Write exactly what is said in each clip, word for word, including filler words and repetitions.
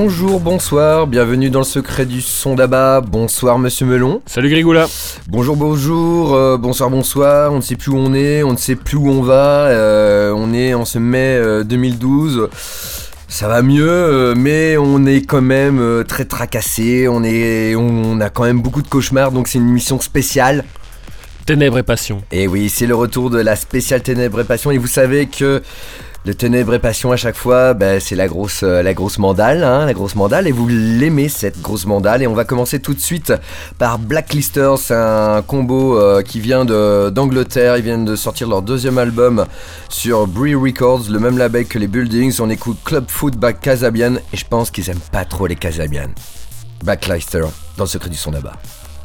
Bonjour, bonsoir, bienvenue dans le secret du son d'Abba. Bonsoir Monsieur Melon. Salut Grigoula. Bonjour, bonjour, euh, bonsoir, bonsoir. On ne sait plus où on est, on ne sait plus où on va. Euh, on est en ce mai euh, deux mille douze. Ça va mieux, euh, mais on est quand même euh, très tracassé. On est, on a quand même beaucoup de cauchemars, donc c'est une émission spéciale. Ténèbres et passion. Et oui, c'est le retour de la spéciale Ténèbres et passion. Et vous savez que le Ténèbres et passion à chaque fois, bah, c'est la grosse, euh, la grosse mandale, hein, la grosse mandale. Et vous l'aimez cette grosse mandale. Et on va commencer tout de suite par Blacklisters. C'est un combo euh, qui vient de, d'Angleterre. Ils viennent de sortir leur deuxième album sur Bree Records, le même label que les Buildings. On écoute Club Foot by Kasabian. Et je pense qu'ils aiment pas trop les Kasabian. Blacklisters dans le secret du son d'Abba.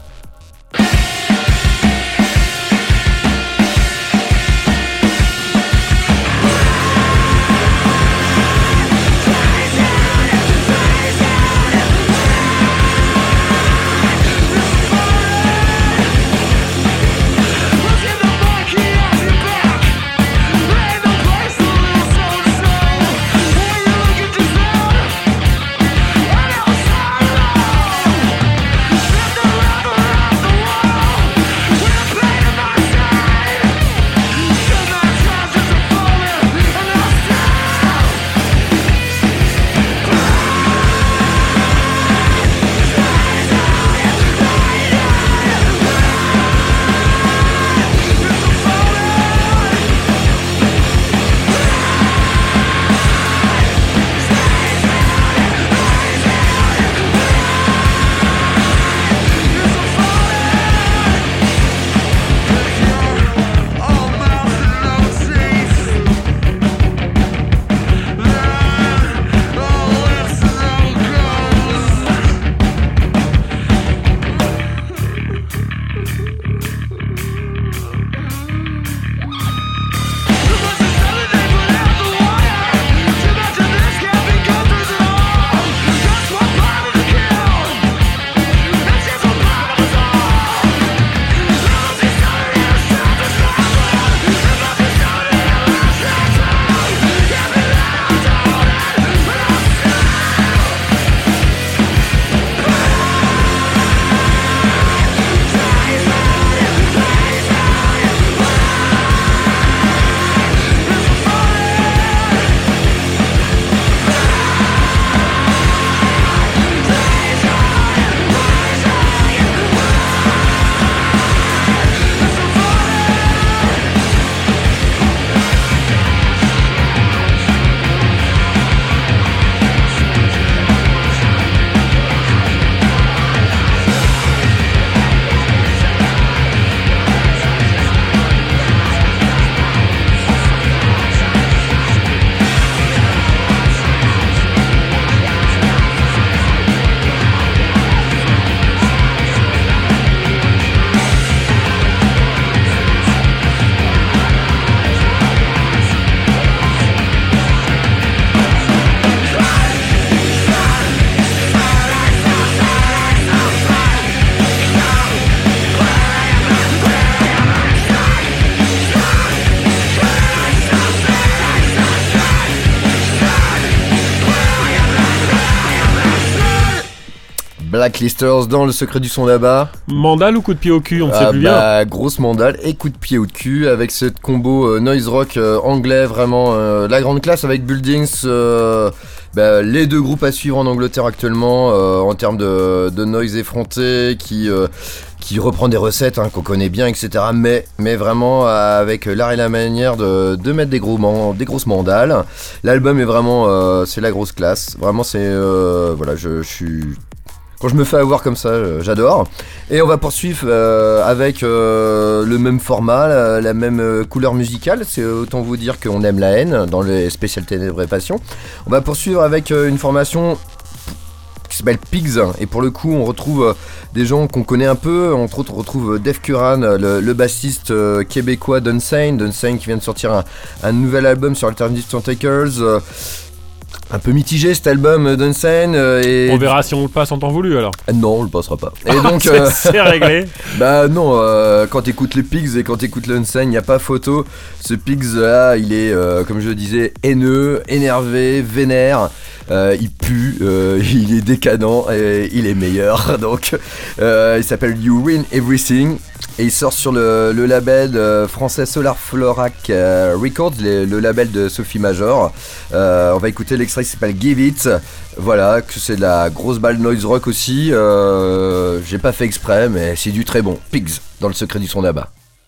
Blacklisters dans le secret du son d'Abba. Mandale ou coup de pied au cul, on ne ah sait plus bah, bien. Grosse mandale et coup de pied au cul avec ce combo euh, noise rock euh, anglais, vraiment euh, la grande classe avec Buildings. Euh, bah, les deux groupes à suivre en Angleterre actuellement euh, en termes de, de noise effronté qui... Euh, qui reprend des recettes hein, qu'on connaît bien, et cetera. Mais, mais vraiment euh, avec l'art et la manière de, de mettre des, gros man, des grosses mandales. L'album est vraiment... Euh, c'est la grosse classe. Vraiment, c'est... Euh, voilà, je, je suis... Quand je me fais avoir comme ça, j'adore. Et on va poursuivre euh, avec euh, le même format, la, la même euh, couleur musicale. C'est autant vous dire qu'on aime la haine dans les spéciales Ténèbres et Passion. On va poursuivre avec euh, une formation qui s'appelle Pigs. Et pour le coup, on retrouve euh, des gens qu'on connaît un peu. Entre autres, on retrouve Dave Curran, le, le bassiste euh, québécois d'Unsane. D'Unsane qui vient de sortir un, un nouvel album sur Alternative Tentakers. Euh, Un peu mitigé cet album d'Unsane. Euh, et... On verra si on le passe en temps voulu alors. Ah, non, on le passera pas. Et donc, c'est, euh... c'est réglé. Bah non, euh, quand t'écoutes les Pigs et quand t'écoutes l'Unsane, y a pas photo. Ce Pigs là, il est, euh, comme je le disais, haineux, énervé, vénère. Euh, il pue, euh, il est décadent et il est meilleur. Donc, euh, il s'appelle You Win Everything. Et il sort sur le, le label euh, français Solar Florac euh, Records, les, le label de Sophie Major. Euh, on va écouter l'extrait qui s'appelle Give It. Voilà, que c'est de la grosse balle noise rock aussi. Euh, j'ai pas fait exprès, mais c'est du très bon. Pigs, dans le secret du son là-bas.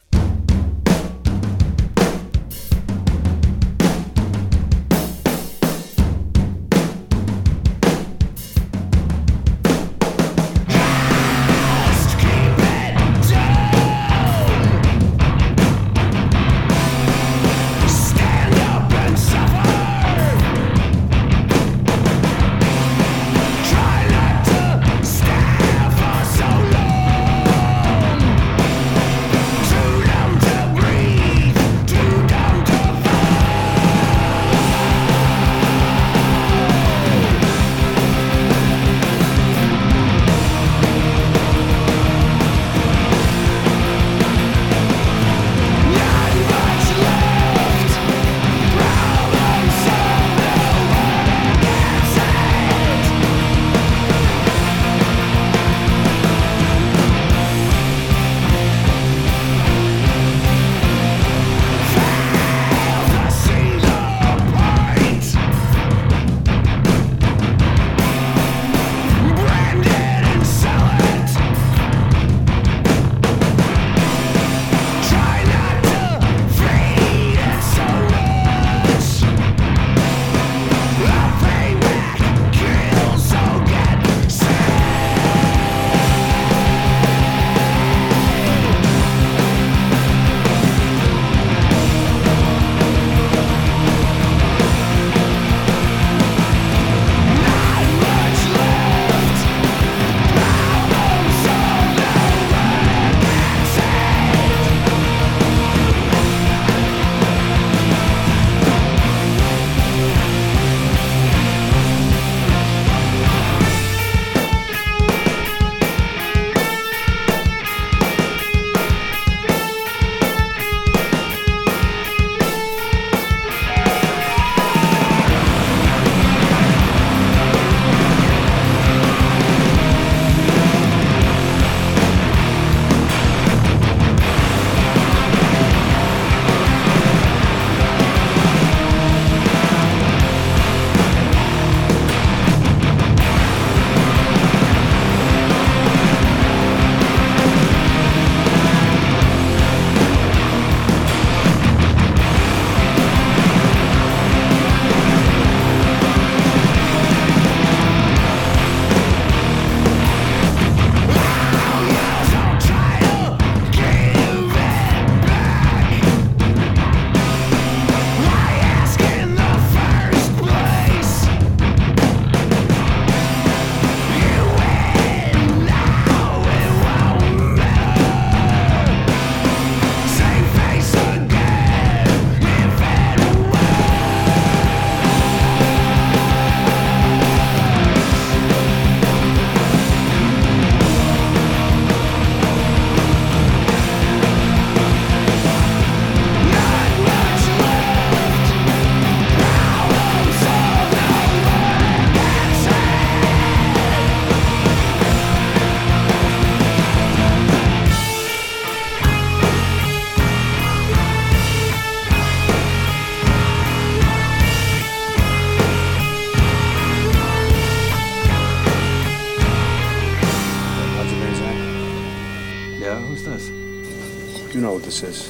You know what this is.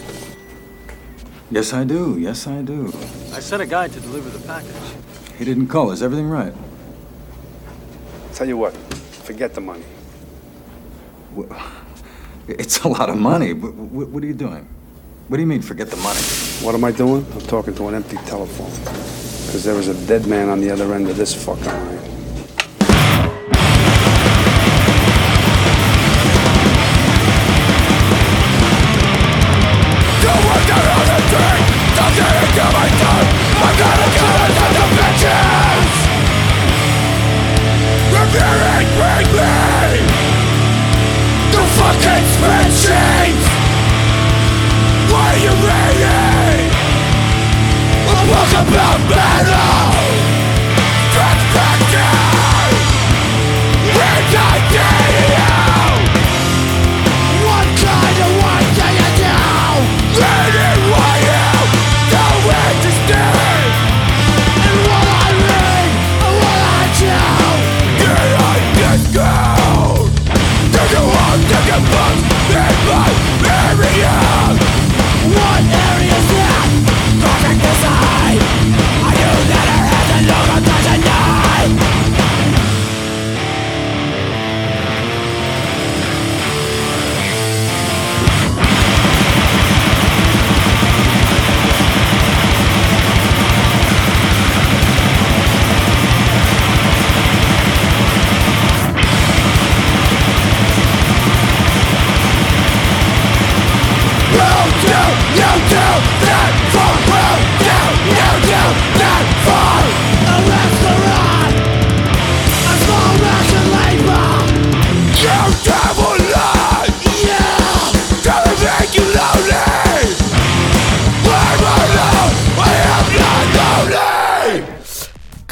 Yes, I do. Yes, I do. I sent a guy to deliver the package. He didn't call. Is everything right? Tell you what, forget the money. It's a lot of money. What, what are you doing? What do you mean, forget the money? What am I doing? I'm talking to an empty telephone. Because there was a dead man on the other end of this fucking line. I'm gonna get it to the bitches!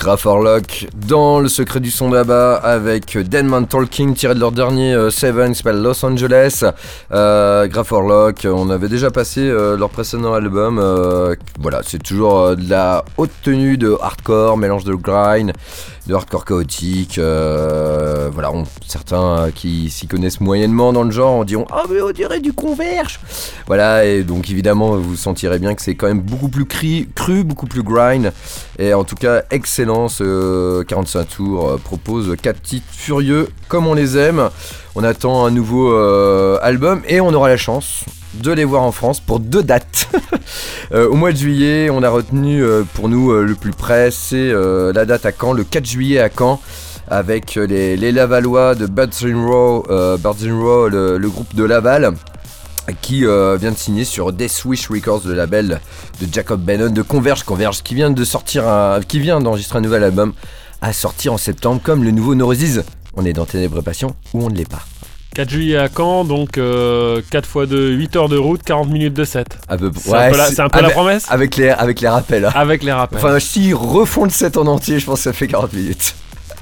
Graf Orlock dans le secret du son là-bas avec Dead Man Talking tiré de leur dernier euh, Seven qui s'appelle Los Angeles. euh, Graf Orlock, on avait déjà passé euh, leur précédent album. euh, voilà, c'est toujours euh, de la haute tenue de hardcore, mélange de grind, de hardcore chaotique. euh, voilà, on, certains qui s'y connaissent moyennement dans le genre en diront ah mais on dirait du Converge. Voilà, et donc évidemment vous sentirez bien que c'est quand même beaucoup plus cru, cru beaucoup plus grind. Et en tout cas, excellent, ce quarante-cinq tours euh, propose quatre titres furieux comme on les aime. On attend un nouveau euh, album et on aura la chance de les voir en France pour deux dates. euh, au mois de juillet, on a retenu euh, pour nous euh, le plus près, c'est euh, la date à Caen, le quatre juillet à Caen, avec les, les Lavallois de Birds in Row, euh, Birds in Row, le, le groupe de Laval, qui euh, vient de signer sur Death Wish Records, le label de Jacob Bannon de Converge, Converge qui vient de sortir un, qui vient d'enregistrer un nouvel album à sortir en septembre, comme le nouveau No Roses. On est dans Ténèbres et Passion ou on ne l'est pas. quatre juillet à Caen, donc euh, quatre fois deux, huit heures de route, quarante minutes de set. À peu, c'est, ouais, un peu la, c'est un peu avec, la promesse avec les, avec les rappels. Hein. Avec les rappels. Enfin, s'ils refont le set en entier, je pense que ça fait quarante minutes.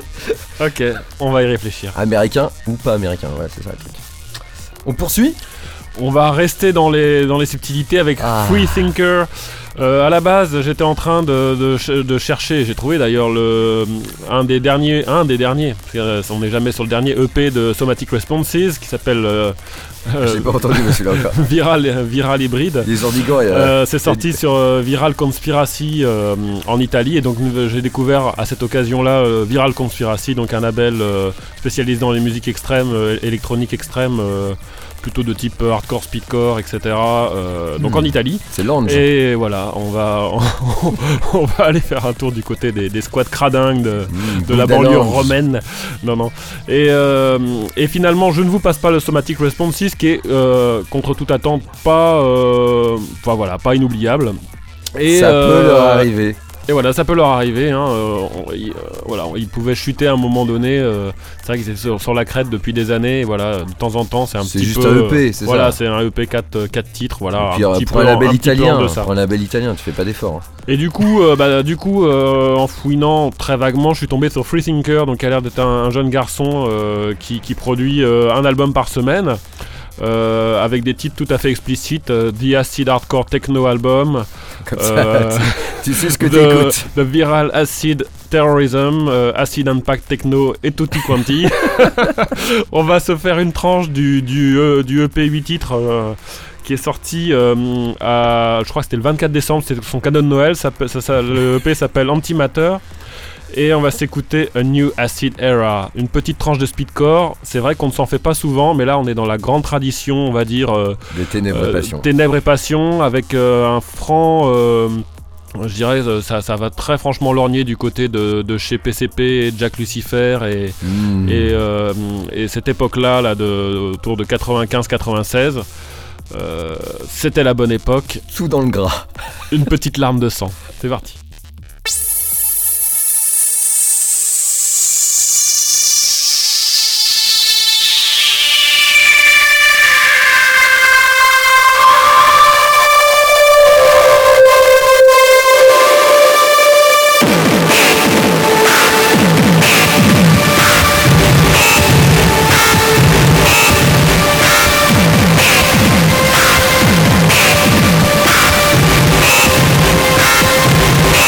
Ok, on va y réfléchir. Américain ou pas américain, ouais, c'est ça le truc. On poursuit ? On va rester dans les, dans les subtilités avec ah. Free Thinker. Euh, à la base, j'étais en train de, de, de chercher, j'ai trouvé d'ailleurs le, un des derniers, un des derniers, parce qu'on n'est jamais sur le dernier E P de Somatic Responses qui s'appelle euh, J'ai pas entendu, mais celui-là encore. Viral, Viral Hybrid. Les Ordigans, euh, euh, c'est sorti sur euh, Viral Conspiracy euh, en Italie, et donc j'ai découvert à cette occasion-là euh, Viral Conspiracy, donc un label euh, spécialisé dans les musiques extrêmes, euh, électroniques extrêmes. Euh, plutôt de type hardcore, speedcore, et cetera. Euh, donc mmh. en Italie. C'est lounge. Et voilà, on va, on, on va aller faire un tour du côté des, des squats cradingues de, mmh, de la banlieue romaine. Non, non. Et, euh, et finalement, je ne vous passe pas le Somatic Responses, qui est, euh, contre toute attente, pas, euh, enfin voilà, pas inoubliable. Et, ça euh, peut leur arriver. Et voilà, ça peut leur arriver. Hein, euh, on, y, euh, voilà, ils pouvaient chuter à un moment donné. Euh, c'est vrai qu'ils étaient sur, sur la crête depuis des années. Et voilà, de temps en temps, c'est un c'est petit juste peu. un E P, c'est voilà, ça. c'est un E P quatre, quatre titres. Voilà. Et puis, un petit pour peu un label en, italien, un pour un label italien, tu fais pas d'effort. Hein. Et du coup, euh, bah, du coup, euh, en fouinant très vaguement, je suis tombé sur Free Thinker, donc qui a l'air d'être un, un jeune garçon euh, qui, qui produit euh, un album par semaine. Euh, avec des titres tout à fait explicites, euh, The Acid Hardcore Techno Album, comme ça, euh, tu, tu sais ce que the, t'écoutes. The Viral Acid Terrorism, euh, Acid Impact Techno et tutti quanti. On va se faire une tranche du, du, euh, du E P huit titres euh, qui est sorti euh, à, je crois que c'était le vingt-quatre décembre, c'est son cadeau de Noël, ça, ça, ça, le E P s'appelle Antimatter. Et on va s'écouter A New Acid Era, une petite tranche de speedcore. C'est vrai qu'on ne s'en fait pas souvent, mais là on est dans la grande tradition, on va dire, euh, de Ténèbres et euh, Passion. Ténèbres et Passion, avec euh, un franc, euh, je dirais, ça, ça va très franchement lorgner du côté de, de chez P C P et Jack Lucifer et, mmh. et, euh, et cette époque-là, là, de, autour de quatre-vingt-quinze quatre-vingt-seize. Euh, c'était la bonne époque. Tout dans le gras. Une petite larme de sang. C'est parti. We'll be right back.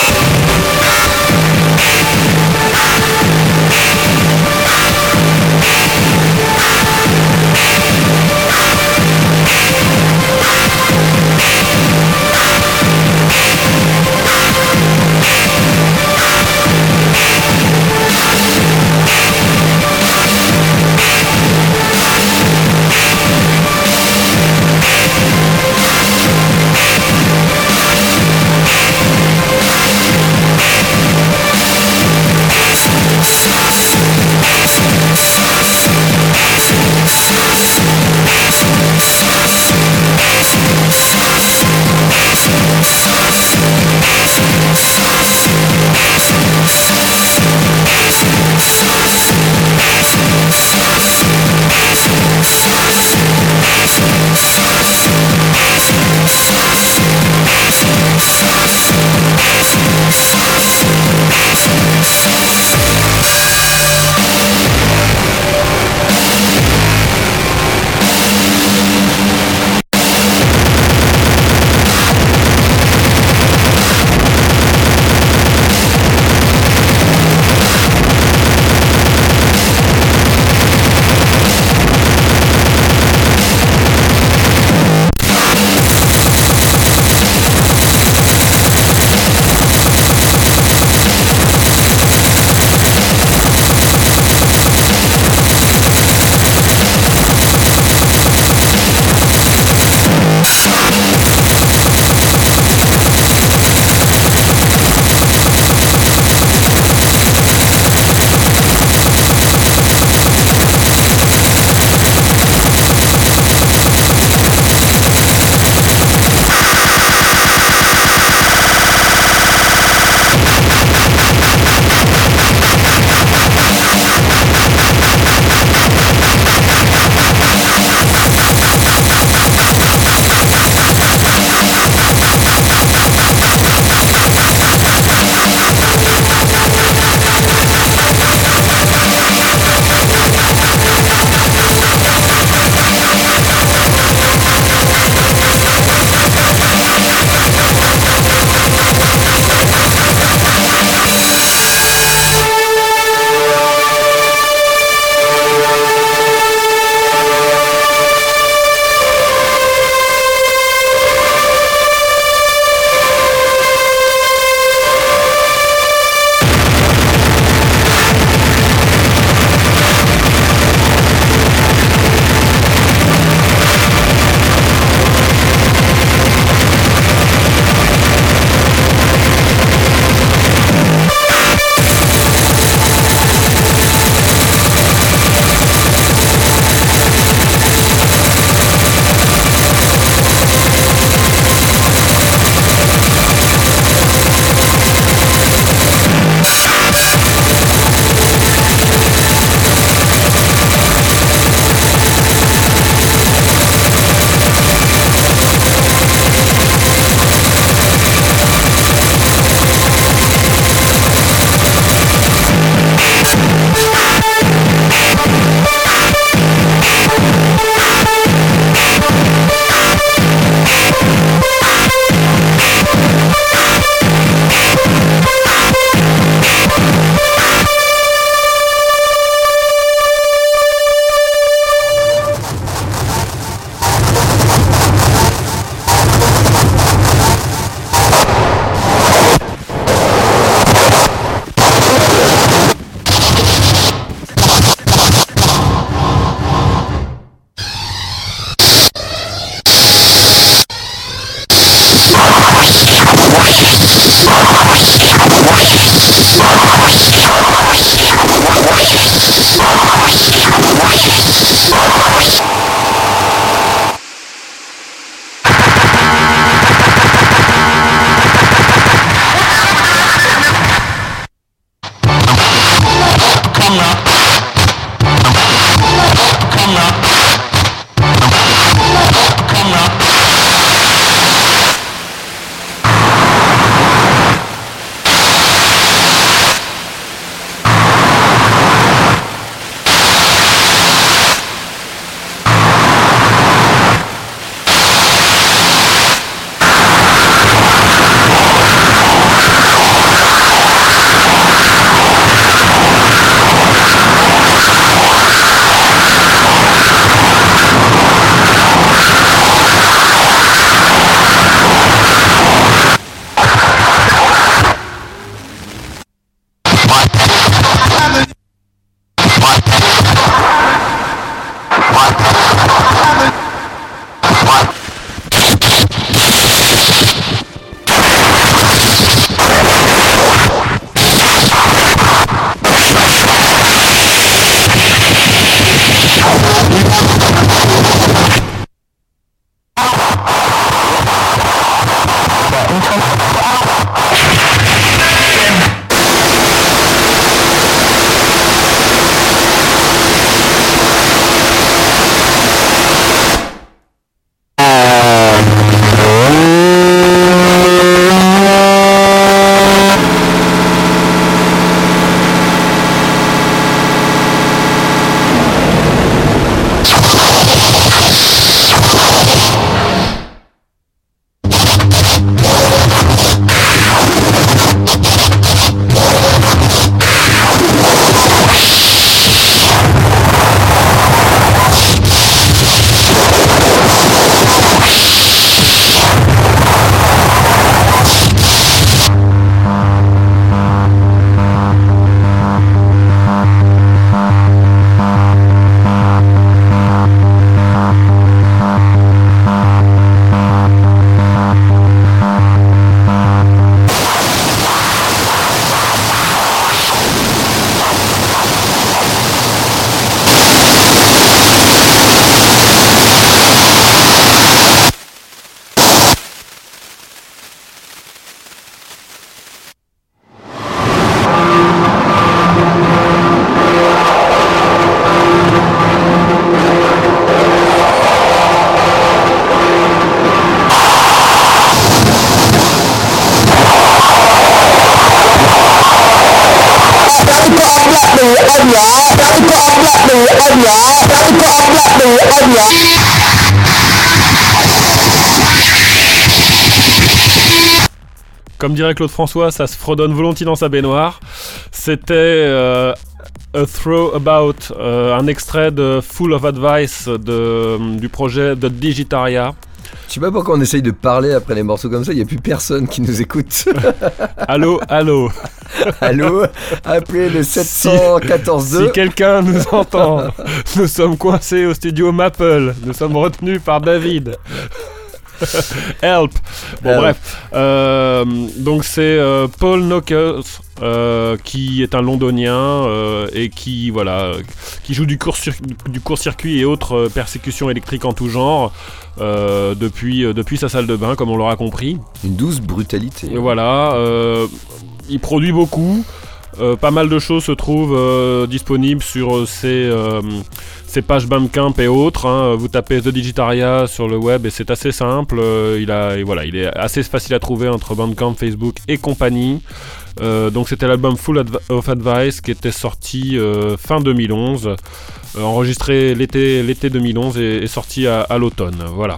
Comme dirait Claude François, ça se fredonne volontiers dans sa baignoire. C'était euh, A Throw About, euh, un extrait de Full of Advice de, du projet de Digitaria. Je sais pas pourquoi on essaye de parler après les morceaux comme ça, il n'y a plus personne qui nous écoute. Allô, allô. Allô, appelez le sept un quatre deux. Si quelqu'un nous entend, nous sommes coincés au studio Maple, nous sommes retenus par David. Help. Bon Help. bref, euh, donc c'est euh, Paul Knockers euh, qui est un londonien euh, et qui voilà, euh, qui joue du court-circuit, du court-circuit et autres euh, persécutions électriques en tout genre euh, depuis, euh, depuis sa salle de bain, comme on l'aura compris. Une douce brutalité. Et voilà, euh, il produit beaucoup. Euh, pas mal de choses se trouvent euh, disponibles sur euh, ses, euh, ses pages Bandcamp et autres. Hein. Vous tapez The Digitaria sur le web et c'est assez simple. Euh, il, a, et voilà, il est assez facile à trouver entre Bandcamp, Facebook et compagnie. Euh, donc c'était l'album Full Adv- of Advice qui était sorti euh, fin deux mille onze, euh, enregistré l'été, l'été deux mille onze et, et sorti à, à l'automne. Voilà.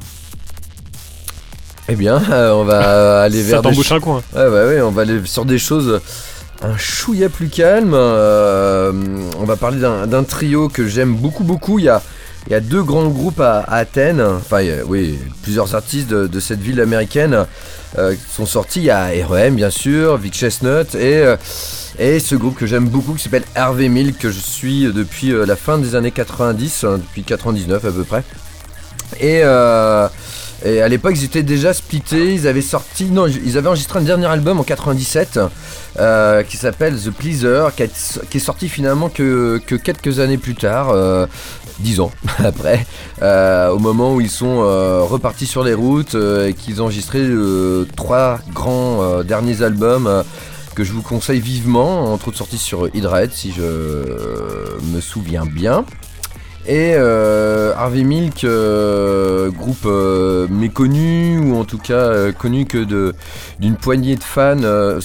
Eh bien, euh, on va aller vers. Ça t'embouche un coin. Ouais, ouais, ouais, on va aller sur des choses un chouïa plus calme. Euh, on va parler d'un, d'un trio que j'aime beaucoup, beaucoup. Il y a, il y a deux grands groupes à, à Athènes. Enfin, il y a, oui, plusieurs artistes de, de cette ville américaine euh, qui sont sortis. Il y a R E M, bien sûr, Vic Chestnut et, euh, et ce groupe que j'aime beaucoup qui s'appelle Harvey Milk, que je suis depuis euh, la fin des années quatre-vingt-dix, hein, depuis quatre-vingt-dix-neuf à peu près. Et... Euh, Et à l'époque, ils étaient déjà splittés. Ils avaient sorti, non, ils avaient enregistré un dernier album en quatre-vingt-dix-sept euh, qui s'appelle The Pleaser, qui, a, qui est sorti finalement que, que quelques années plus tard, euh, dix ans après, euh, au moment où ils sont euh, repartis sur les routes euh, et qu'ils ont enregistré euh, trois grands euh, derniers albums. Euh, que je vous conseille vivement, entre autres sortis sur Hydred si je euh, me souviens bien. Et euh, Harvey Milk, euh, groupe euh, méconnu, ou en tout cas euh, connu que de, d'une poignée de fans euh,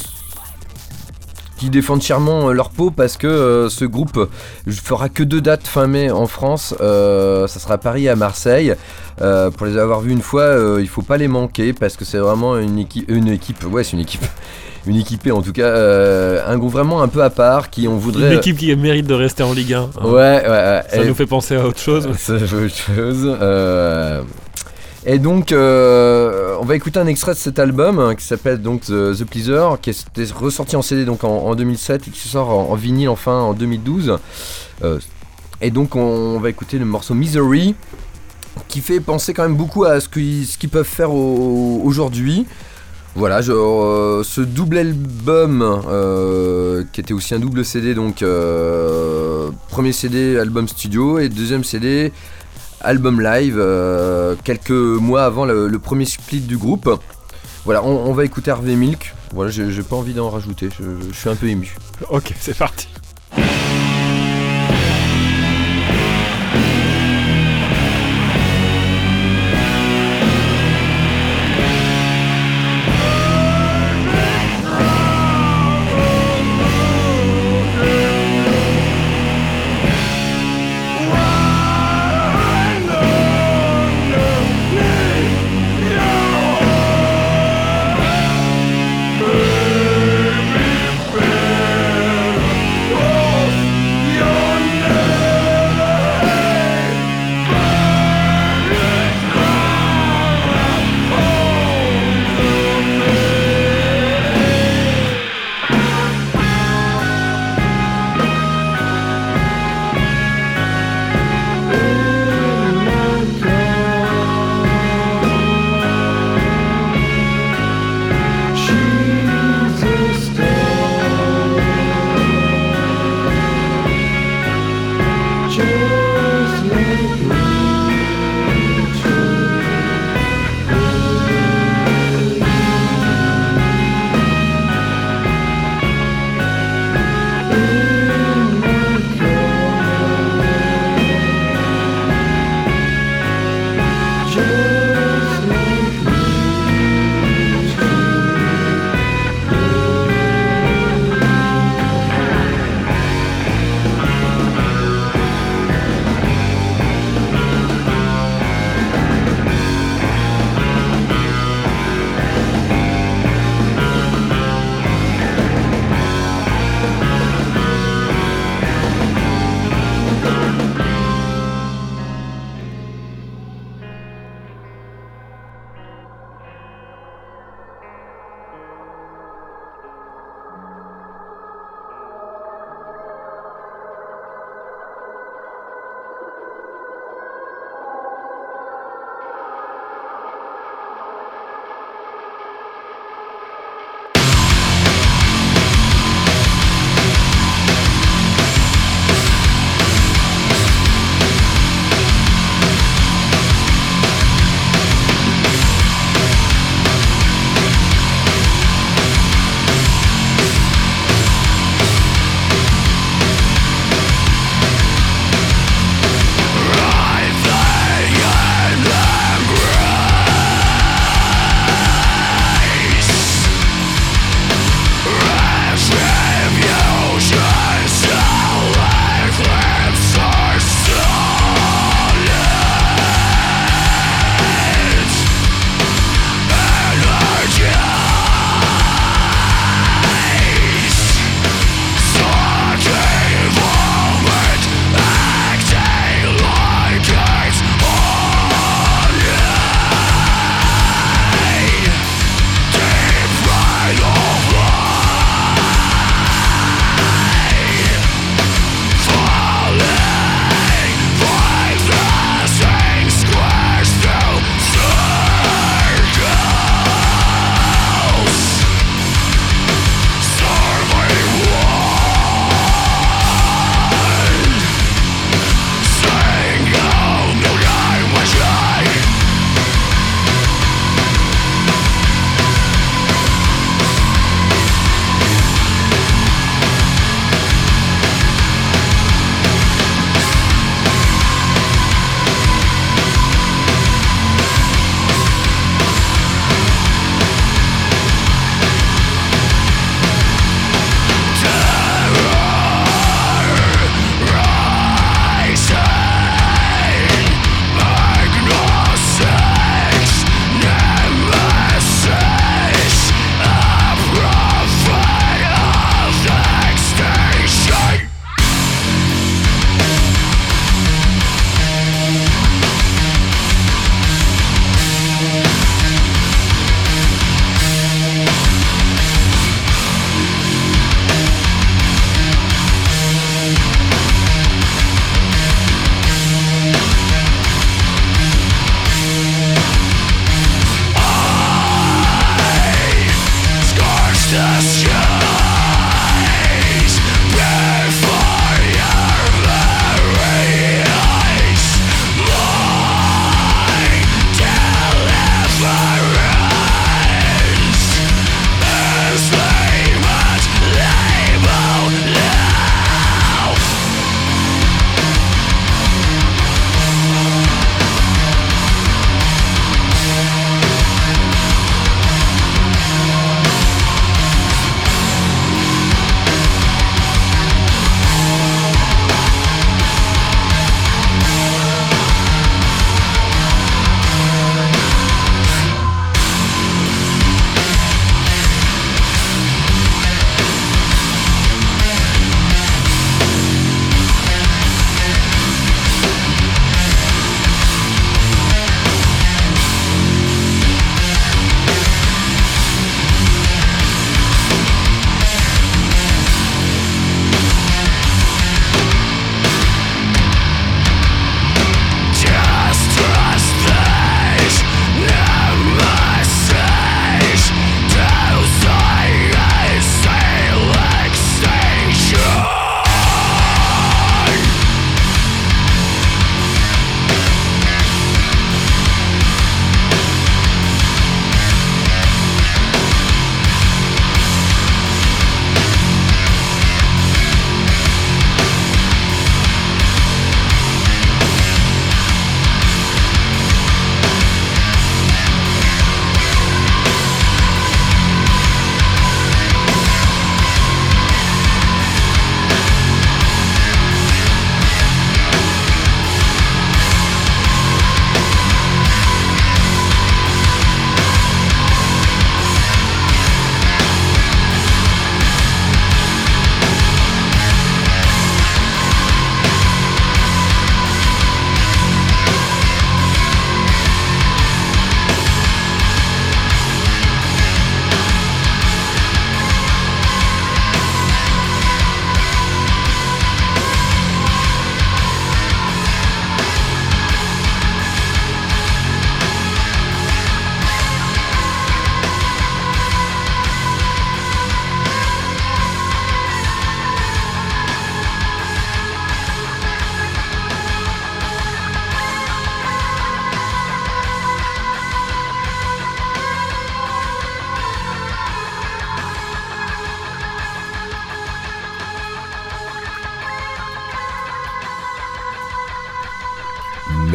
qui défendent chèrement euh, leur peau parce que euh, ce groupe fera que deux dates fin mai en France, euh, ça sera à Paris et à Marseille. Euh, pour les avoir vus une fois, euh, il faut pas les manquer parce que c'est vraiment une équipe, une équipe, ouais c'est une équipe. Une équipée en tout cas, euh, un groupe vraiment un peu à part qui on voudrait... Une équipe qui mérite de rester en Ligue un. Hein. Ouais, ouais, ouais. Ça et... nous fait penser à autre chose. Ça fait autre chose. Euh... Et donc, euh, on va écouter un extrait de cet album hein, qui s'appelle donc The, The Pleaser, qui est ressorti en C D donc en, en deux mille sept et qui sort en, en vinyle enfin en deux mille douze. Euh, et donc, on, on va écouter le morceau Misery, qui fait penser quand même beaucoup à ce qu'ils, ce qu'ils peuvent faire au, aujourd'hui. Voilà, je, euh, ce double album euh, qui était aussi un double C D, donc euh, premier C D album studio et deuxième C D album live, euh, quelques mois avant le, le premier split du groupe. Voilà, on, on va écouter Harvey Milk. Voilà, j'ai, j'ai pas envie d'en rajouter, je, je suis un peu ému. Ok, c'est parti.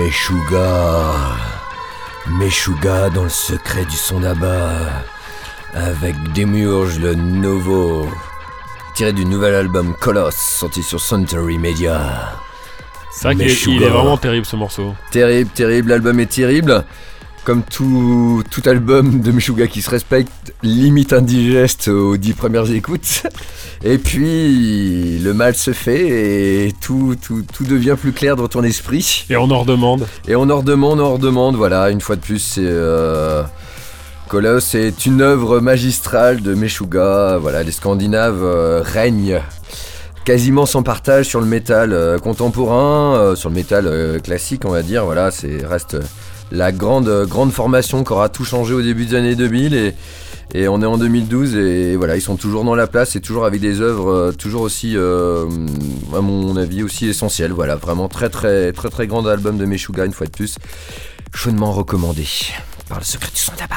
Meshuggah, Meshuggah dans le secret du son d'abat, avec Demiurge le nouveau, tiré du nouvel album Coloss, sorti sur Suntory Media. C'est vrai qu'il est, il est vraiment terrible ce morceau. Terrible, terrible, l'album est terrible. Comme tout, tout album de Meshuggah qui se respecte, limite indigeste aux dix premières écoutes. Et puis, le mal se fait et tout, tout, tout devient plus clair dans ton esprit. Et on en redemande. Et on en redemande, on en redemande, voilà, une fois de plus, c'est... Euh... Coloss est une œuvre magistrale de Meshuggah. Voilà, les Scandinaves euh, règnent quasiment sans partage sur le métal euh, contemporain, euh, sur le métal euh, classique, on va dire. Voilà, c'est reste la grande grande formation qui aura tout changé au début des années deux mille et, et on est en deux mille douze et voilà, ils sont toujours dans la place et toujours avec des œuvres euh, toujours aussi, euh, à mon avis, aussi essentielles. Voilà, vraiment très très très très grand album de Meshuggah une fois de plus, chaudement recommandé par le secret du son d'abat.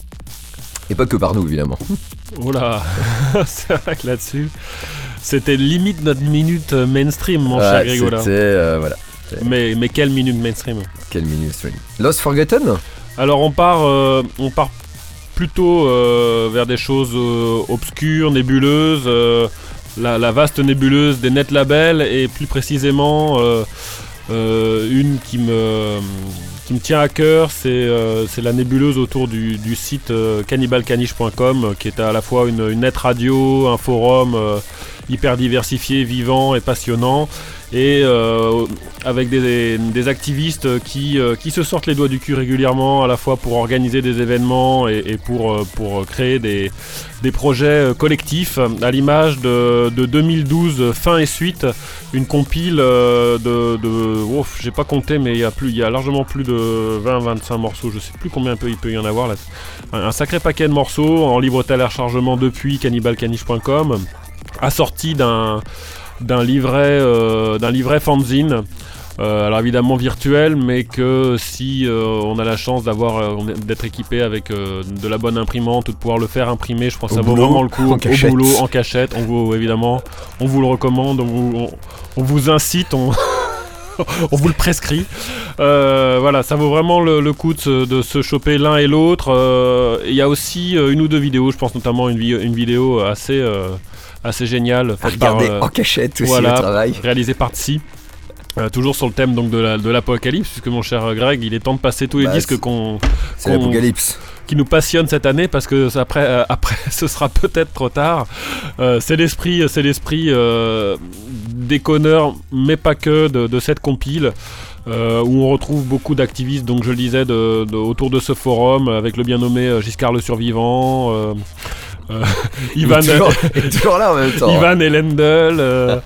Et pas que par nous, évidemment. Oula, c'est vrai que là-dessus, c'était limite notre minute mainstream, mon ouais, cher Grégola. C'était, euh, voilà. Mais, mais quelle minute mainstream. Quelle minute mainstream. Lost Forgotten. Alors on part, euh, on part plutôt euh, vers des choses euh, obscures, nébuleuses, euh, la, la vaste nébuleuse des net labels et plus précisément euh, euh, une qui me... qui me tient à cœur, c'est, euh, c'est la nébuleuse autour du, du site euh, cannibal caniche point com, qui est à la fois une, une net radio, un forum euh, hyper diversifié, vivant et passionnant, et euh, avec des, des activistes qui, euh, qui se sortent les doigts du cul régulièrement, à la fois pour organiser des événements et, et pour, euh, pour créer des, des projets collectifs, à l'image de, de deux mille douze fin et suite, une compile euh, de, de oh, j'ai pas compté, mais il y a plus, il y a largement plus de vingt à vingt-cinq morceaux, je sais plus combien il peut, il peut y en avoir là. Un, un sacré paquet de morceaux en libre téléchargement depuis cannibal caniche point com, assorti d'un, d'un livret, euh, d'un livret fanzine. Euh, alors évidemment virtuel, mais que si euh, on a la chance d'avoir euh, d'être équipé avec euh, de la bonne imprimante ou de pouvoir le faire imprimer, je pense que ça vaut vraiment le coup. Au boulot, en cachette, on vous évidemment, on vous le recommande, on vous, on, on vous incite, on on vous le prescrit. Euh, voilà, ça vaut vraiment le, le coup de se, de se choper l'un et l'autre. Il euh, y a aussi euh, une ou deux vidéos, je pense notamment une, vi- une vidéo assez, euh, assez géniale. À regarder par, euh, en cachette aussi, voilà, le travail. Réalisée par Tsi. Euh, toujours sur le thème donc de, la, de l'apocalypse, puisque mon cher Greg, il est temps de passer tous les bah, disques c'est, qu'on, c'est qu'on l'apocalypse qui nous passionne cette année, parce que après, euh, après ce sera peut-être trop tard. Euh, c'est l'esprit, c'est l'esprit euh, déconneur, mais pas que, de, de cette compile. Euh, où on retrouve beaucoup d'activistes, donc je le disais, de, de, autour de ce forum, avec le bien nommé Giscard le Survivant, euh, euh, Ivan, il est toujours, il est toujours là en même temps. Ivan Elendel, euh,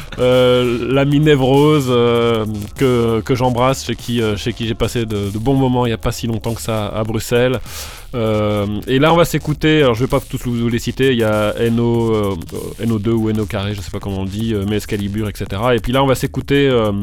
euh, l'ami Névrose, euh, que, que j'embrasse, chez qui, euh, chez qui j'ai passé de, de bons moments il n'y a pas si longtemps que ça à Bruxelles. Euh, et là on va s'écouter, alors je vais pas tous vous les citer, il y a N O, euh, N O deux ou N O carré, je sais pas comment on le dit, euh, mais Excalibur, et cetera. Et puis là on va s'écouter euh,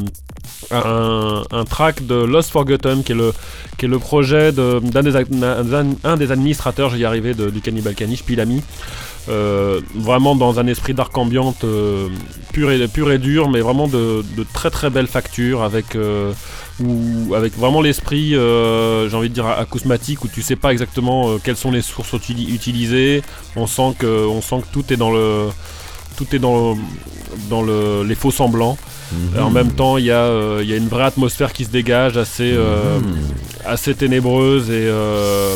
un, un track de Lost Forgotten, qui est le, qui est le projet de, d'un, des, un, un des administrateurs, j'y arrivais, de, du Cannibal Caniche, Pilami. Euh, vraiment dans un esprit dark ambiante euh, pur, et, pur et dur, mais vraiment de, de très très belles factures, avec, euh, ou, avec vraiment l'esprit, euh, j'ai envie de dire, acousmatique, où tu sais pas exactement euh, quelles sont les sources uti- utilisées. On sent que, on sent que tout est dans le, tout est dans, le, dans le, les faux semblants. Mmh. En même temps, il y, euh, y a une vraie atmosphère qui se dégage, assez, euh, mmh. assez ténébreuse et euh,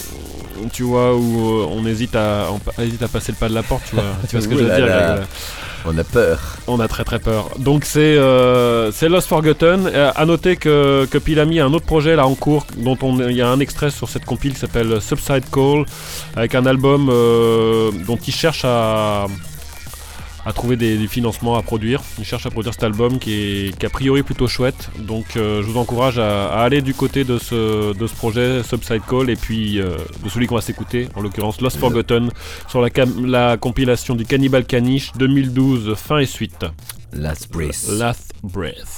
tu vois, où euh, on hésite à, on hésite à passer le pas de la porte, tu vois, tu vois ce que je veux dire, Greg. On a peur. On a très très peur. Donc c'est, euh, c'est Lost Forgotten. Euh, à noter que, que Pilami a un autre projet là en cours, dont il y a un extrait sur cette compile qui s'appelle Subside Call, avec un album euh, dont il cherche à... à trouver des, des financements à produire. Il cherche à produire cet album qui est, qui est a priori plutôt chouette. Donc euh, je vous encourage à, à aller du côté de ce, de ce projet Subside Call, et puis euh, de celui qu'on va s'écouter, en l'occurrence Lost Forgotten, sur la, cam- la compilation du Cannibal Caniche deux mille douze, fin et suite. Last Breath. Last Breath.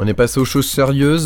On est passé aux choses sérieuses.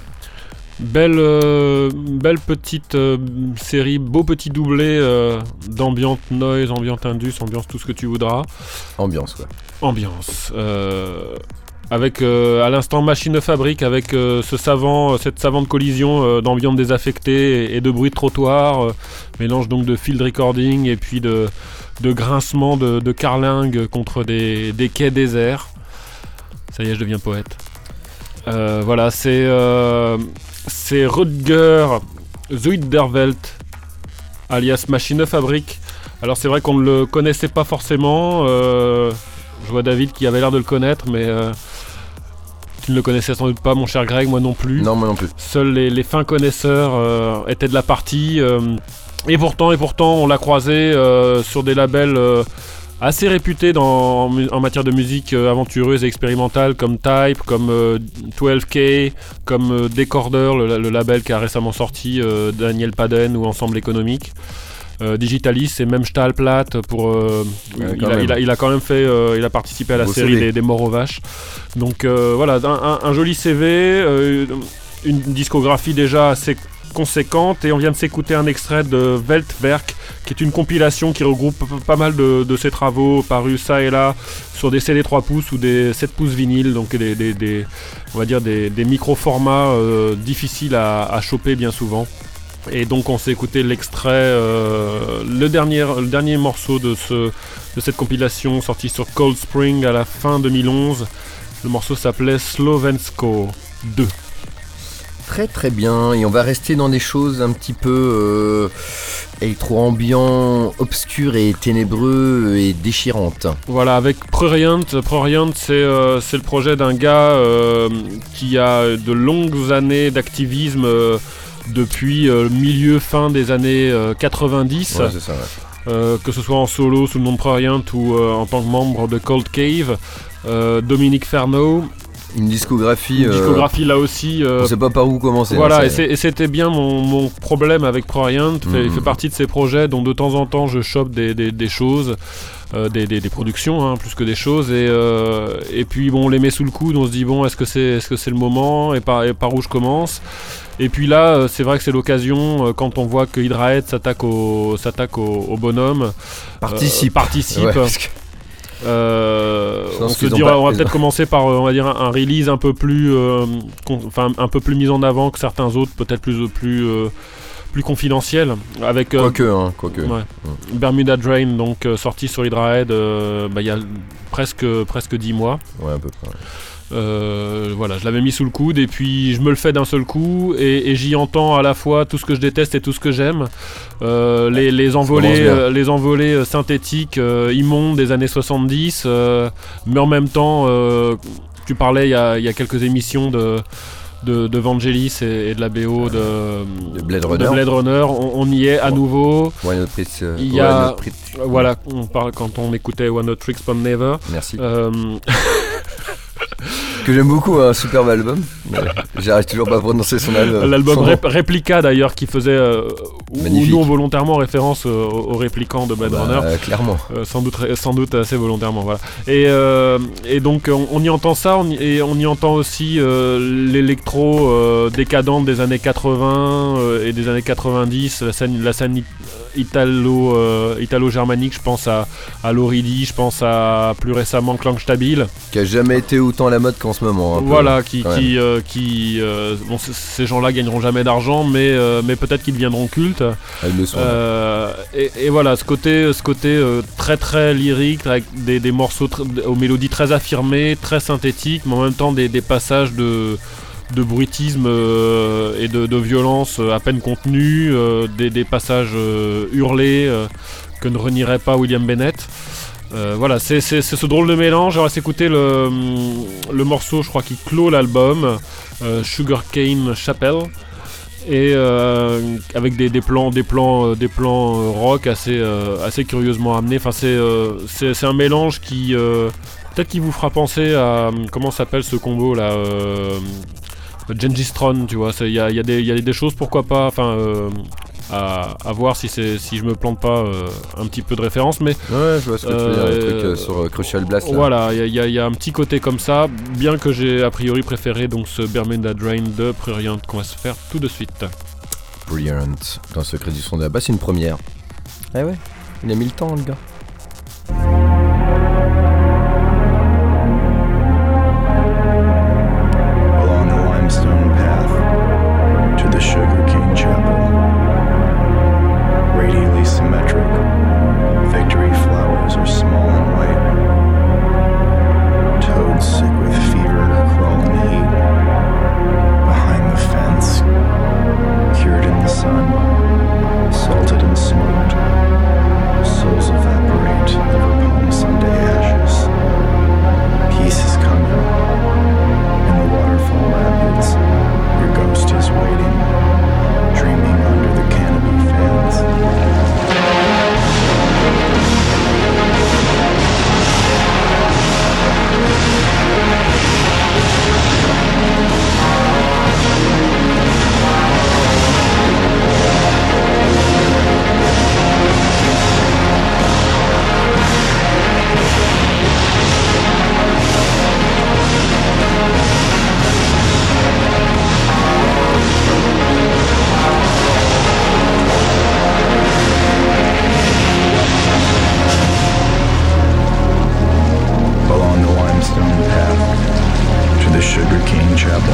Belle, euh, belle petite euh, série, beau petit doublé euh, d'ambiance noise, ambiance indus, ambiance tout ce que tu voudras. Ambiance, quoi. Ambiance. Euh, avec euh, à l'instant machine de fabrique, avec euh, ce savant, cette savante collision euh, d'ambiance désaffectée et, et de bruit de trottoir. Euh, mélange donc de field recording et puis de, de grincement de, de carlingues contre des, des quais déserts. Ça y est, je deviens poète. Euh, voilà, c'est... Euh, C'est Rutger Zuiderwelt, alias Machine Fabrique. Alors c'est vrai qu'on ne le connaissait pas forcément. Euh, je vois David qui avait l'air de le connaître, mais euh, tu ne le connaissais sans doute pas, mon cher Greg, moi non plus. Non, moi non plus. Seuls les, les fins connaisseurs euh, étaient de la partie. Euh, et pourtant, et pourtant, on l'a croisé euh, sur des labels euh, assez réputé dans, en matière de musique euh, aventureuse et expérimentale comme Type, comme euh, douze K, comme euh, Decorder, le, le label qui a récemment sorti euh, Daniel Paden ou Ensemble Économique. Euh, Digitalis et même Stahlplatte pour euh, ouais, il, a, il, a, il a quand même fait euh, il a participé à la Beau série C V. des, des Morts aux Vaches. Donc euh, voilà, un, un, un joli C V, euh, une discographie déjà assez conséquente, et on vient de s'écouter un extrait de Weltwerk qui est une compilation qui regroupe pas mal de, de ses travaux parus ça et là sur des C D trois pouces ou des sept pouces vinyle, donc des, des, des on va dire des, des micro-formats euh, difficiles à, à choper bien souvent. Et donc on s'est écouté l'extrait, euh, le, dernier, le dernier morceau de, ce, de cette compilation sorti sur Cold Spring à la fin deux mille onze. Le morceau s'appelait Slovensko deux. Très très bien, et on va rester dans des choses un petit peu euh, électro-ambiant, obscures et ténébreux et déchirantes. Voilà, avec Prurient. Prurient, c'est, euh, c'est le projet d'un gars euh, qui a de longues années d'activisme euh, depuis le euh, milieu, fin des années euh, quatre-vingt-dix. Ouais, c'est ça, ouais. Euh, que ce soit en solo sous le nom de Prurient ou euh, en tant que membre de Cold Cave. Euh, Dominique Ferneau. Une discographie. Une discographie euh, là aussi. Euh, on sait pas par où commencer. Voilà, hein, et, c'est, et c'était bien mon, mon problème avec Prurient. Mm-hmm. Il fait partie de ces projets dont de temps en temps je chope des, des, des choses, euh, des, des, des productions, hein, plus que des choses. Et, euh, et puis bon, on les met sous le coude, on se dit bon, est-ce que c'est, est-ce que c'est le moment et par, et par où je commence. Et puis là, c'est vrai que c'est l'occasion, quand on voit que Hydrahead s'attaque au, s'attaque au, au bonhomme. Participe. Euh, participe. Ouais, parce que... Euh, on se dit, pas, on va peut-être ont... commencer par, on va dire, un, un release un peu plus, euh, con, enfin, un peu plus mis en avant que certains autres, peut-être plus, plus, euh, plus confidentiel. Avec, euh, quoique, hein, quoique. Ouais. Mm. Bermuda Drain, donc euh, sorti sur Hydrahead, euh, bah, il y a presque, presque dix mois. Ouais, à peu près. Ouais. Euh, voilà, je l'avais mis sous le coude et puis je me le fais d'un seul coup et, et j'y entends à la fois tout ce que je déteste et tout ce que j'aime. Euh, les, les envolées, euh, les envolées euh, synthétiques euh, immondes des années soixante-dix, euh, mais en même temps, euh, tu parlais il y a, il y a quelques émissions de de, de Vangelis et, et de la B O de, de Blade Runner. De Blade Runner. On, on y est à nouveau. One Hot Tricks, euh, il y a, Tricks. Voilà, on parle quand on écoutait One Hot Tricks from Never. Merci. Euh, que j'aime beaucoup, un superbe album. J'arrive toujours pas à prononcer son album. L'album son Rep- Replica d'ailleurs, qui faisait euh, ou non volontairement référence euh, aux répliquants de Blade bah, Runner. Euh, clairement. Euh, sans doute, sans doute assez volontairement, voilà. Et, euh, et donc on, on y entend ça, on y, et on y entend aussi euh, l'électro euh, décadente des années quatre-vingts euh, et des années quatre-vingt-dix, la scène, la scène italo, euh, italo-germanique. Je pense à, à Loridi, je pense à plus récemment Klangstabil, qui a jamais été autant à la mode qu'en ce moment. Un voilà, peu, qui, qui, euh, qui euh, bon, c- ces gens-là gagneront jamais d'argent, mais, euh, mais peut-être qu'ils deviendront cultes. Ah, ils le sont. Euh, et, et voilà, ce côté, ce côté euh, très très lyrique, avec des, des morceaux tr- aux mélodies très affirmées, très synthétiques, mais en même temps des, des passages de de bruitisme euh, et de, de violence euh, à peine contenus, euh, des, des passages euh, hurlés euh, que ne renierait pas William Bennett. Euh, voilà, c'est, c'est, c'est ce drôle de mélange. On va s'écouter le, le morceau, je crois, qui clôt l'album, euh, Sugarcane Chapel, et euh, avec des, des plans, des plans, euh, des plans euh, rock assez, euh, assez curieusement amenés. Enfin, c'est, euh, c'est, c'est un mélange qui euh, peut-être qui vous fera penser à comment s'appelle ce combo là. Euh, Gengis Tron, tu vois, il y a, y a, des, y a des choses, pourquoi pas, enfin, euh, à, à voir si, c'est, si je me plante pas euh, un petit peu de référence, mais Ouais, je vois ce que tu veux dire, Euh, le truc euh, sur euh, Crucial Blast. Là. voilà, il y, a- il y a- il y a un petit côté comme ça, bien que j'ai a priori préféré donc ce Bermuda Drain de Prurient qu'on va se faire tout de suite. Brilliant. Dans Secret du son de la basse, c'est une première. Eh ouais, il a mis le temps, le gars. Along the limestone path to the Sugar Cane Chapel. Radially symmetric, victory flowers are small and white. Toads sick with fever crawl in heat. Behind the fence, cured in the sun, salted and smoked. Souls evaporate over Palm Sunday ashes. Peace is coming. In the waterfall rapids, your ghost is waiting, dreaming under the canopy fans. Along the limestone path to the Sugar Cane Chapel.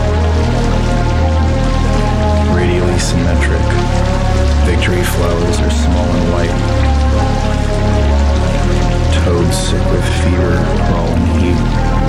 Radially symmetric, victory flowers are small and white. Toads sick with fever crawl in heat.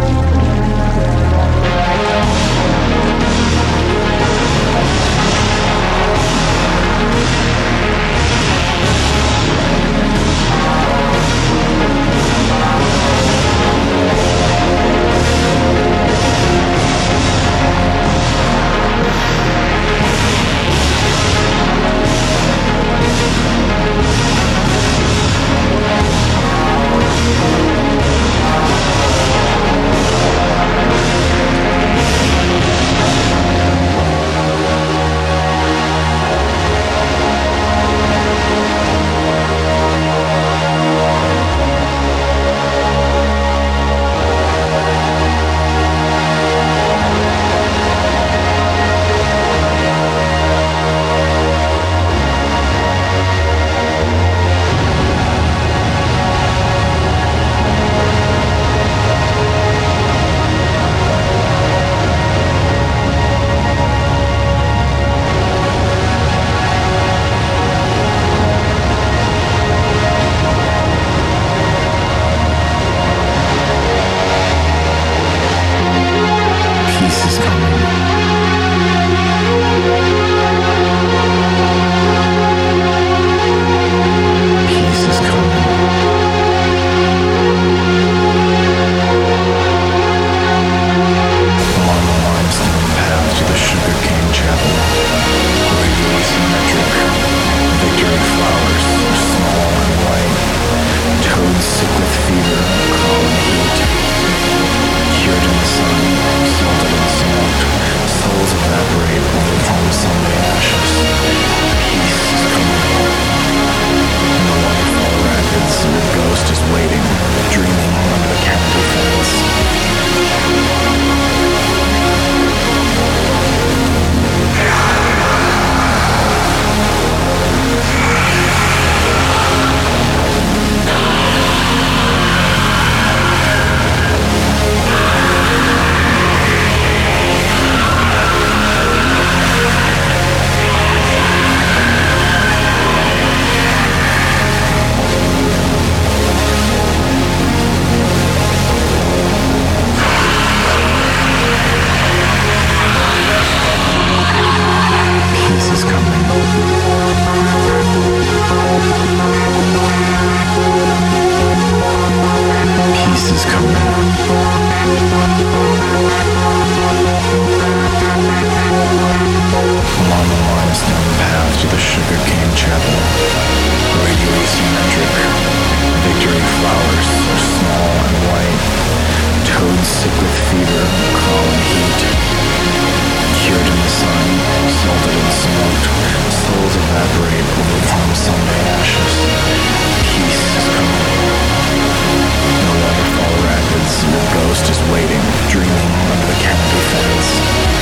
Peace is coming. Peace is coming. Along the limestone path to the Sugar Cane Chapel. Radially symmetric, victory flowers are small and white. Toads sick with fever crawl in heat. Cured in the sun, salted and smoked, souls evaporate over Palm Sunday ashes. Peace is coming. In the waterfall rapids, your ghost is waiting, dreaming under the canopy fence. Peace is coming. Peace is coming. Along the limestone path to the Sugar Cane Chapel. Radially symmetric, victory flowers are small and white. Toads sick with fever crawl in heat. Cured in the sun, salted and smoked, souls walls evaporate, overcome Sunday ashes. Peace is coming. No waterfall rapids, your ghost is waiting, dreaming under the canopy fence.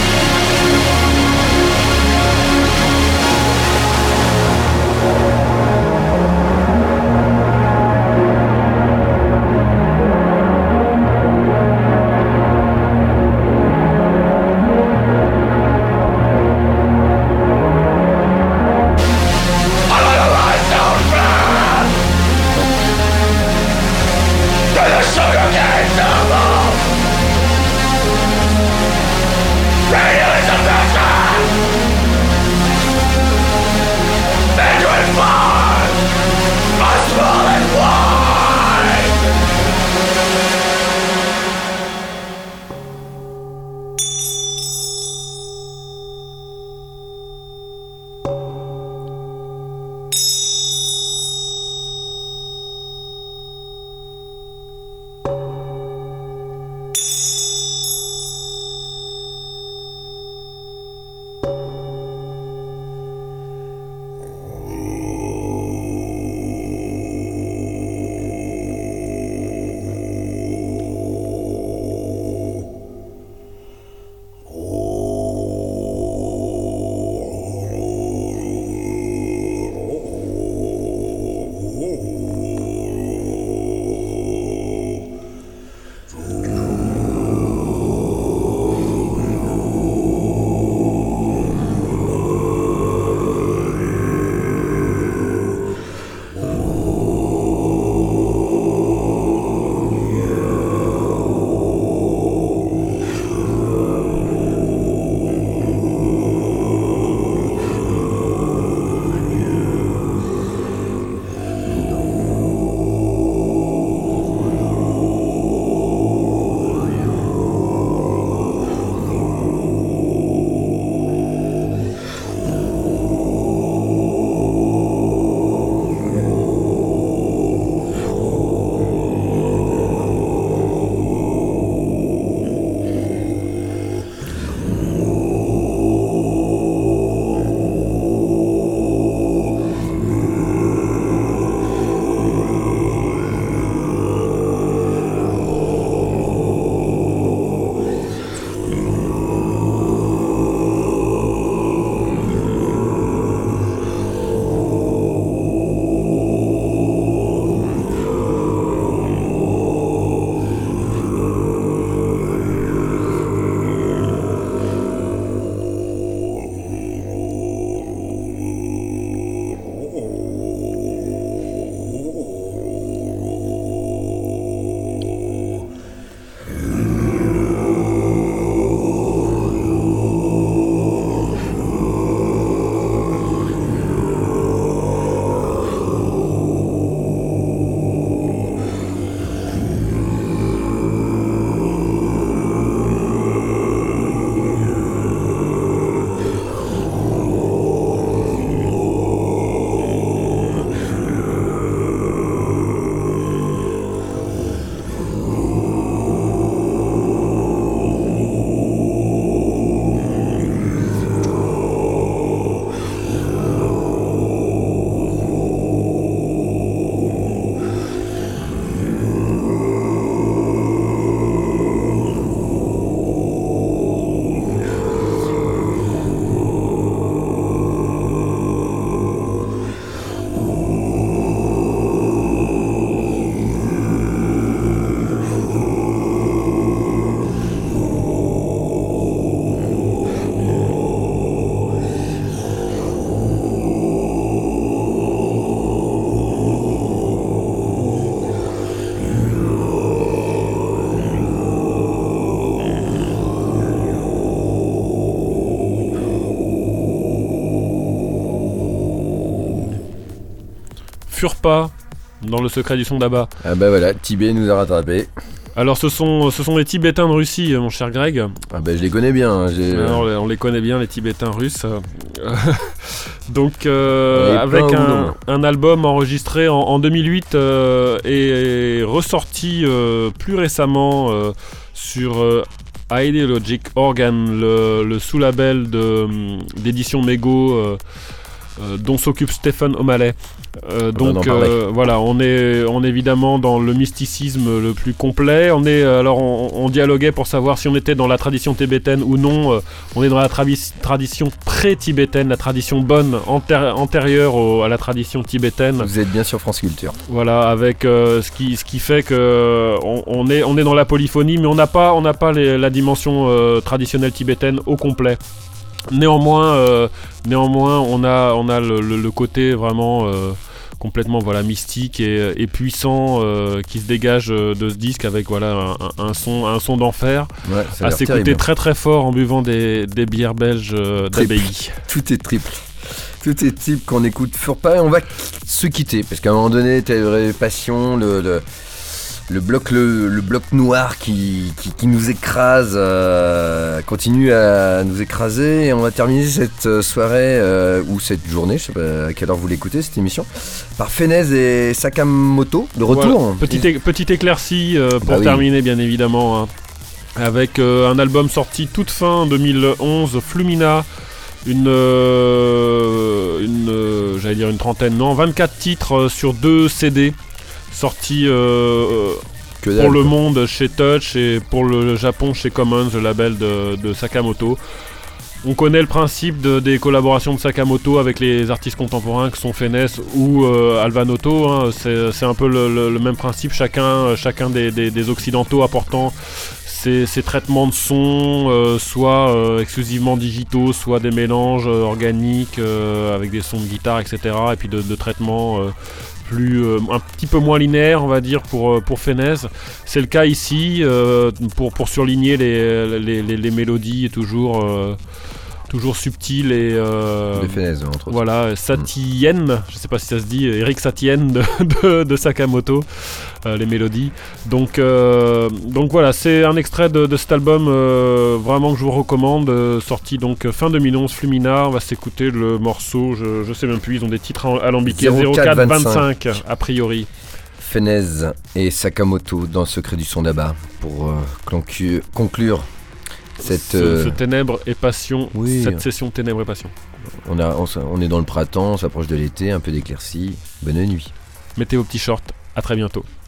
Furpa dans le secret du son d'Abba. Ah bah voilà, Tibet nous a rattrapés. Alors ce sont, ce sont les Tibétains de Russie, mon cher Greg. Ah bah je les connais bien. J'ai... Alors, on les connaît bien, les Tibétains russes. Donc euh, avec un, un album enregistré en, en deux mille huit euh, et, et ressorti euh, plus récemment euh, sur euh, Ideologic Organ, le, le sous-label de, d'édition Mego. Euh, euh, dont s'occupe Stephen O'Malley. Euh, donc on euh, voilà, on est, on est évidemment dans le mysticisme le plus complet. On est alors on, on dialoguait pour savoir si on était dans la tradition tibétaine ou non. Euh, on est dans la travi- tradition pré-tibétaine, la tradition bonne antér- antérieure au, à la tradition tibétaine. Vous êtes bien sur France Culture. Voilà, avec euh, ce qui ce qui fait que on, on est on est dans la polyphonie, mais on n'a pas on n'a pas les, la dimension euh, traditionnelle tibétaine au complet. Néanmoins, euh, néanmoins, on a, on a le, le, le côté vraiment euh, complètement voilà mystique et, et puissant euh, qui se dégage de ce disque avec voilà un, un son, un son d'enfer. Ouais, ça a à l'air s'écouter terrible. très très fort en buvant des, des bières belges euh, d'abbaye. Tout est triple. Tout est triple qu'on écoute fort pas et on va se quitter parce qu'à un moment donné, t'as vraie passion, le, le Le bloc, le, le bloc noir qui, qui, qui nous écrase euh, continue à nous écraser et on va terminer cette soirée euh, ou cette journée, je sais pas à quelle heure vous l'écoutez cette émission, par Fenez et Sakamoto de retour. Voilà. Petite, é- petite éclaircie euh, pour Bah oui. terminer bien évidemment, hein. Avec euh, un album sorti toute fin deux mille onze, Flumina. Une, euh, une euh, j'allais dire une trentaine, non, vingt-quatre titres euh, sur deux C D. Sorti euh, Que dalle, pour le quoi. monde chez Touch et pour le Japon chez Commons, le label de, de Sakamoto. On connaît le principe de, des collaborations de Sakamoto avec les artistes contemporains que sont Fenez ou euh, Alvanoto. Hein. C'est, c'est un peu le, le, le même principe, chacun, chacun des, des, des occidentaux apportant ses, ses traitements de son, euh, soit euh, exclusivement digitaux, soit des mélanges euh, organiques euh, avec des sons de guitare, et cetera. Et puis de, de traitements... Euh, plus euh, un petit peu moins linéaire on va dire pour pour Fenez. C'est le cas ici euh, pour pour surligner les les, les, les mélodies toujours euh, toujours subtiles et euh, De Fenez entre autres. voilà, Satien, mm. je sais pas si ça se dit, Eric Satien de, de, de Sakamoto, euh, les mélodies. Donc, euh, donc voilà, c'est un extrait de, de cet album euh, vraiment que je vous recommande, euh, sorti donc fin deux mille onze, Flumina. On va s'écouter le morceau, je, je sais même plus, ils ont des titres alambiqués, zéro quatre vingt-cinq a priori. Fenez et Sakamoto dans le secret du son d'Abba pour euh, conclure, conclure cette ce, euh, ce ténèbres et passion, oui. cette session ténèbres et passion. on, a, on, on est dans le printemps, on s'approche de l'été, un peu d'éclaircie. Bonne nuit. Mettez vos petits shorts, à très bientôt.